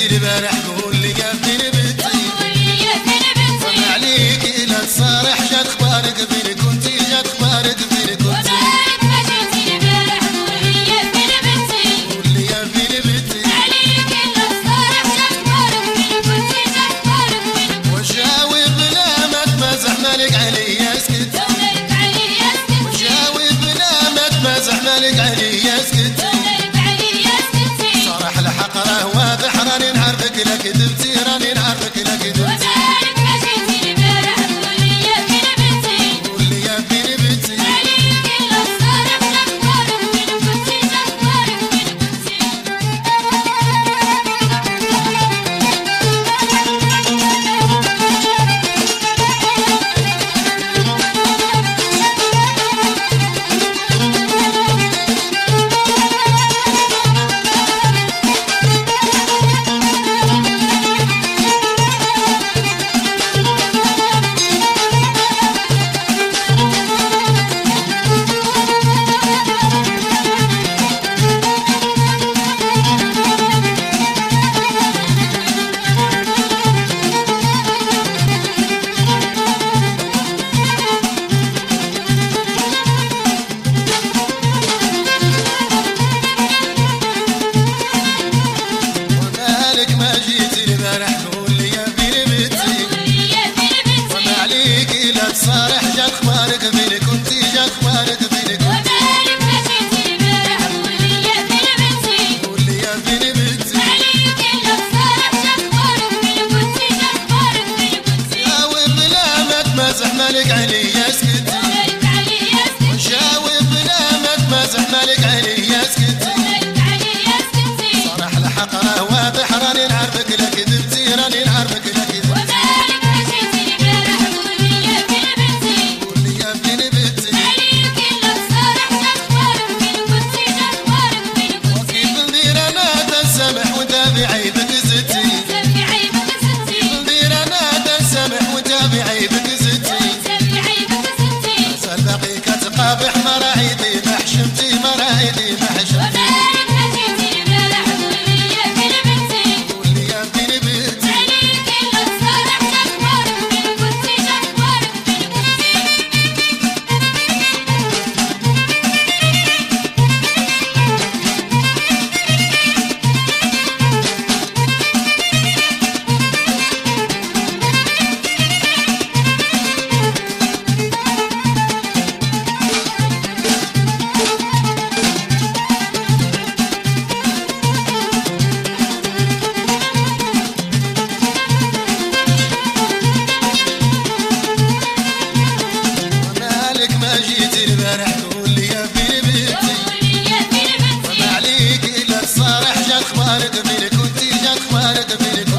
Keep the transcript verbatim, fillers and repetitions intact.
جيتي البارح قول لي يا ابن بنتي وما عليك الا تصارح جات اخبارك فين كنتي جات اخبارك فين كنتي قول لي يا ابن بنتي وجاوب بلا ما تمازح مالك عليا اسكت وجاوب بلا ما تمازح مالك عليا اسكت صراح الحق راه واضح راني نعرفك لا كذبتي راني نعرفك لا كذبتي قول لي يا ابن بنتي صارح جات اخبارك فين كنتي جات اخبارك فين كنتي قول لي يا ابن بنتي جاوب بلا ما تمازح مالك عليا اسكت وجاوب بلا ما تمازح مالك عليا اسكت صراح الحق راه واضح راني نعرفك لا كذبتي راني نعرفك لا كذبتي بعيبك زتي ندير انا تسامح وانت بعيبك زتي سال باقي كتقابح مراعيدي ما حشمتي مراعيدي ما حشمتي قول لي يا ابن بنتي جيتي البارح قول لي يا ابن بنتي وما عليك الا تصارح جات اخبارك فين كنتي جات اخبارك فين